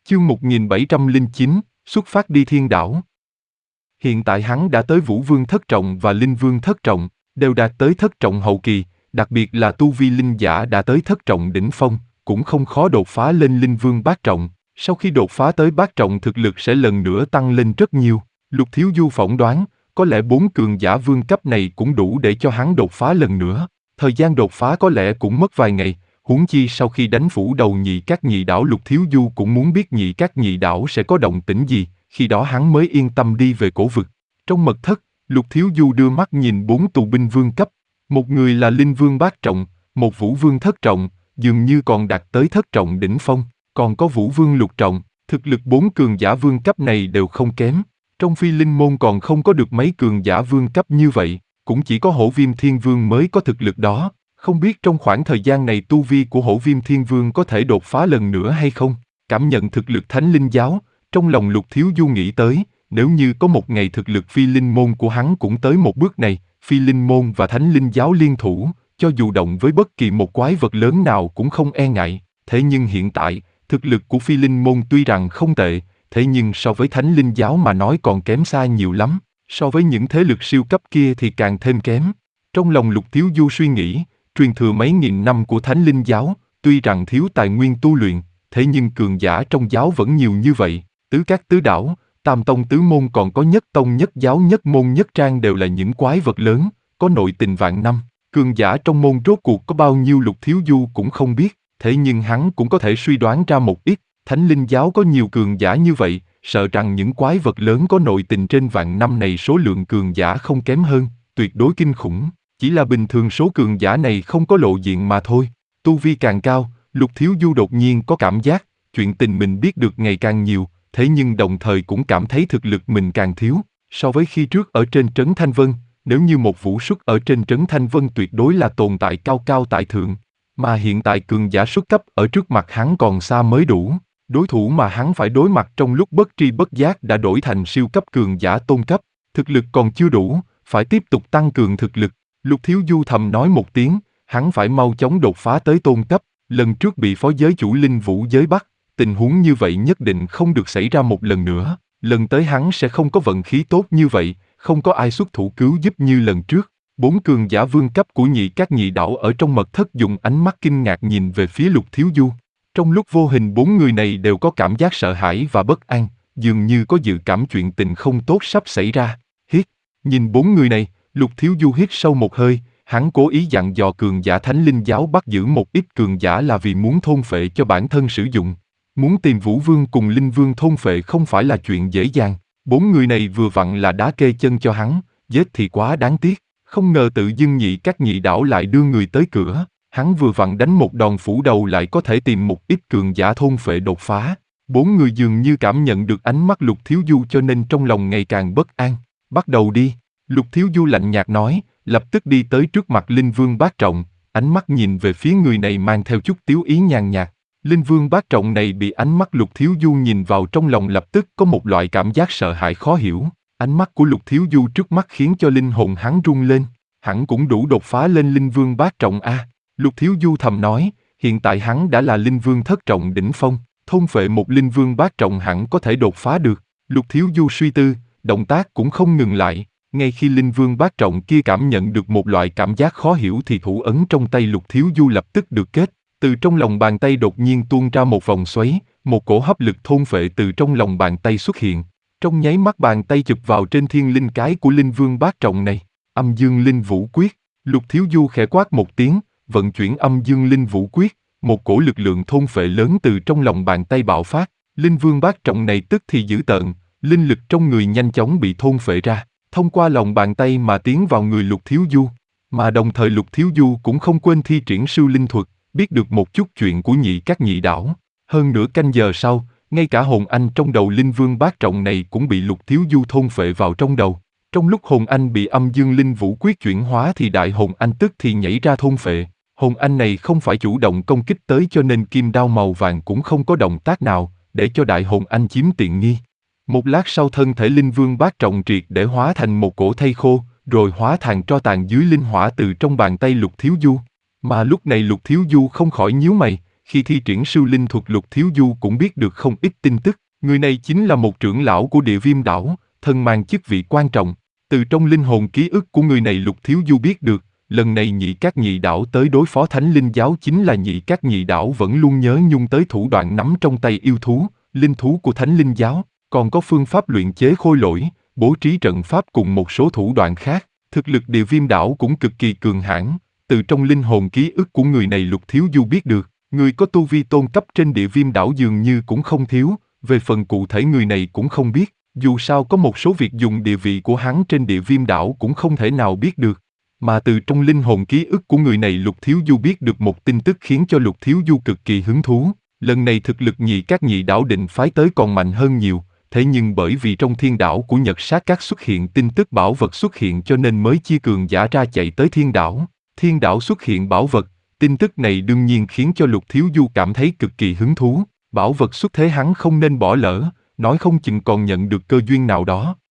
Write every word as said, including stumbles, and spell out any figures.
Chương một nghìn bảy trăm lẻ chín, xuất phát đi thiên đảo. Hiện tại hắn đã tới Vũ Vương thất trọng và Linh Vương thất trọng, đều đạt tới thất trọng hậu kỳ, đặc biệt là tu vi linh giả đã tới thất trọng đỉnh phong, cũng không khó đột phá lên Linh Vương bát trọng. Sau khi đột phá tới bát trọng thực lực sẽ lần nữa tăng lên rất nhiều. Lục Thiếu Du phỏng đoán, có lẽ bốn cường giả vương cấp này cũng đủ để cho hắn đột phá lần nữa. Thời gian đột phá có lẽ cũng mất vài ngày. Huống chi sau khi đánh phủ đầu Nhị Các Nhị Đảo, Lục Thiếu Du cũng muốn biết Nhị Các Nhị Đảo sẽ có động tĩnh gì, khi đó hắn mới yên tâm đi về cổ vực. Trong mật thất, Lục Thiếu Du đưa mắt nhìn bốn tù binh vương cấp, một người là Linh Vương bát trọng, một Vũ Vương thất trọng, dường như còn đạt tới thất trọng đỉnh phong, còn có Vũ Vương lục trọng, thực lực bốn cường giả vương cấp này đều không kém. Trong Phi Linh môn còn không có được mấy cường giả vương cấp như vậy, cũng chỉ có Hổ Viêm Thiên Vương mới có thực lực đó. Không biết trong khoảng thời gian này tu vi của Hổ Viêm Thiên Vương có thể đột phá lần nữa hay không? Cảm nhận thực lực Thánh Linh Giáo, trong lòng Lục Thiếu Du nghĩ tới, nếu như có một ngày thực lực Phi Linh môn của hắn cũng tới một bước này, Phi Linh môn và Thánh Linh Giáo liên thủ, cho dù động với bất kỳ một quái vật lớn nào cũng không e ngại. Thế nhưng hiện tại, thực lực của Phi Linh môn tuy rằng không tệ, thế nhưng so với Thánh Linh Giáo mà nói còn kém xa nhiều lắm, so với những thế lực siêu cấp kia thì càng thêm kém. Trong lòng Lục Thiếu Du suy nghĩ, truyền thừa mấy nghìn năm của Thánh Linh Giáo, tuy rằng thiếu tài nguyên tu luyện, thế nhưng cường giả trong giáo vẫn nhiều như vậy. Tứ các tứ đảo, tam tông tứ môn còn có nhất tông nhất giáo nhất môn nhất trang đều là những quái vật lớn, có nội tình vạn năm. Cường giả trong môn rốt cuộc có bao nhiêu Lục Thiếu Du cũng không biết, thế nhưng hắn cũng có thể suy đoán ra một ít. Thánh Linh Giáo có nhiều cường giả như vậy, sợ rằng những quái vật lớn có nội tình trên vạn năm này số lượng cường giả không kém hơn, tuyệt đối kinh khủng. Chỉ là bình thường số cường giả này không có lộ diện mà thôi. Tu vi càng cao, Lục Thiếu Du đột nhiên có cảm giác, chuyện tình mình biết được ngày càng nhiều, thế nhưng đồng thời cũng cảm thấy thực lực mình càng thiếu. So với khi trước ở trên trấn Thanh Vân, nếu như một vũ xuất ở trên trấn Thanh Vân tuyệt đối là tồn tại cao cao tại thượng. Mà hiện tại cường giả xuất cấp ở trước mặt hắn còn xa mới đủ. Đối thủ mà hắn phải đối mặt trong lúc bất tri bất giác đã đổi thành siêu cấp cường giả tôn cấp. Thực lực còn chưa đủ, phải tiếp tục tăng cường thực lực. Lục Thiếu Du thầm nói một tiếng, hắn phải mau chóng đột phá tới tôn cấp, lần trước bị phó giới chủ Linh Vũ giới bắt, tình huống như vậy nhất định không được xảy ra một lần nữa, lần tới hắn sẽ không có vận khí tốt như vậy, không có ai xuất thủ cứu giúp như lần trước. Bốn cường giả vương cấp của Nhị Các Nhị Đảo ở trong mật thất dùng ánh mắt kinh ngạc nhìn về phía Lục Thiếu Du. Trong lúc vô hình bốn người này đều có cảm giác sợ hãi và bất an, dường như có dự cảm chuyện tình không tốt sắp xảy ra. Hít, nhìn bốn người này, Lục Thiếu Du hít sâu một hơi, hắn cố ý dặn dò cường giả Thánh Linh Giáo bắt giữ một ít cường giả là vì muốn thôn phệ cho bản thân sử dụng. Muốn tìm Vũ Vương cùng Linh Vương thôn phệ không phải là chuyện dễ dàng, bốn người này vừa vặn là đá kê chân cho hắn, giết thì quá đáng tiếc, không ngờ tự dưng Nhị Các Nhị Đảo lại đưa người tới cửa, hắn vừa vặn đánh một đòn phủ đầu lại có thể tìm một ít cường giả thôn phệ đột phá. Bốn người dường như cảm nhận được ánh mắt Lục Thiếu Du cho nên trong lòng ngày càng bất an. Bắt đầu đi. Lục Thiếu Du lạnh nhạt nói, lập tức đi tới trước mặt Linh Vương bát trọng, ánh mắt nhìn về phía người này mang theo chút tiếu ý nhàn nhạt. Linh Vương bát trọng này bị ánh mắt Lục Thiếu Du nhìn vào trong lòng lập tức có một loại cảm giác sợ hãi khó hiểu. Ánh mắt của Lục Thiếu Du trước mắt khiến cho linh hồn hắn rung lên, hẳn cũng đủ đột phá lên Linh Vương bát trọng a. Lục Thiếu Du thầm nói, hiện tại hắn đã là Linh Vương thất trọng đỉnh phong, thôn phệ một Linh Vương bát trọng hẳn có thể đột phá được. Lục Thiếu Du suy tư, động tác cũng không ngừng lại. Ngay khi Linh Vương bát trọng kia cảm nhận được một loại cảm giác khó hiểu thì thủ ấn trong tay Lục Thiếu Du lập tức được kết. Từ trong lòng bàn tay đột nhiên tuôn ra một vòng xoáy, một cổ hấp lực thôn phệ từ trong lòng bàn tay xuất hiện. Trong nháy mắt bàn tay chụp vào trên thiên linh cái của Linh Vương bát trọng này. Âm Dương Linh Vũ Quyết. Lục Thiếu Du khẽ quát một tiếng, vận chuyển Âm Dương Linh Vũ Quyết, một cổ lực lượng thôn phệ lớn từ trong lòng bàn tay bạo phát. Linh Vương bát trọng này tức thì dữ tợn, linh lực trong người nhanh chóng bị thôn phệ ra, thông qua lòng bàn tay mà tiến vào người Lục Thiếu Du. Mà đồng thời Lục Thiếu Du cũng không quên thi triển Sưu Linh Thuật, biết được một chút chuyện của Nhị Các Nhị Đảo. Hơn nửa canh giờ sau, ngay cả hồn anh trong đầu Linh Vương bát trọng này cũng bị Lục Thiếu Du thôn phệ vào trong đầu. Trong lúc hồn anh bị Âm Dương Linh Vũ Quyết chuyển hóa thì đại hồn anh tức thì nhảy ra thôn phệ. Hồn anh này không phải chủ động công kích tới cho nên kim đao màu vàng cũng không có động tác nào, để cho đại hồn anh chiếm tiện nghi. Một lát sau thân thể Linh Vương bát trọng triệt để hóa thành một cổ thây khô, rồi hóa thành tro tàn dưới linh hỏa từ trong bàn tay Lục Thiếu Du. Mà lúc này Lục Thiếu Du không khỏi nhíu mày, Khi thi triển siêu linh thuật Lục Thiếu Du cũng biết được không ít tin tức, người này chính là một trưởng lão của Địa Viêm đảo, thân mang chức vị quan trọng. Từ trong linh hồn ký ức của người này Lục Thiếu Du biết được, lần này Nhị Các Nhị đảo tới đối phó Thánh Linh giáo chính là Nhị Các Nhị đảo vẫn luôn nhớ nhung tới thủ đoạn nắm trong tay yêu thú, linh thú của Thánh Linh giáo, còn có phương pháp luyện chế khôi lỗi, bố trí trận pháp cùng một số thủ đoạn khác. Thực lực Địa Viêm đảo cũng cực kỳ cường hãn, từ trong linh hồn ký ức của người này Lục Thiếu Du biết được, người có tu vi tôn cấp trên Địa Viêm đảo dường như cũng không thiếu, về phần cụ thể người này cũng không biết, dù sao có một số việc dùng địa vị của hắn trên Địa Viêm đảo cũng không thể nào biết được. Mà từ trong linh hồn ký ức của người này Lục Thiếu Du biết được một tin tức khiến cho Lục Thiếu Du cực kỳ hứng thú, lần này thực lực Nhị Các Nhị đảo định phái tới còn mạnh hơn nhiều. Thế nhưng bởi vì trong thiên đảo của Nhật Sát Các xuất hiện tin tức bảo vật xuất hiện cho nên mới chia cường giả ra chạy tới thiên đảo. Thiên đảo xuất hiện bảo vật, tin tức này đương nhiên khiến cho Lục Thiếu Du cảm thấy cực kỳ hứng thú. Bảo vật xuất thế hắn không nên bỏ lỡ, nói không chừng còn nhận được cơ duyên nào đó.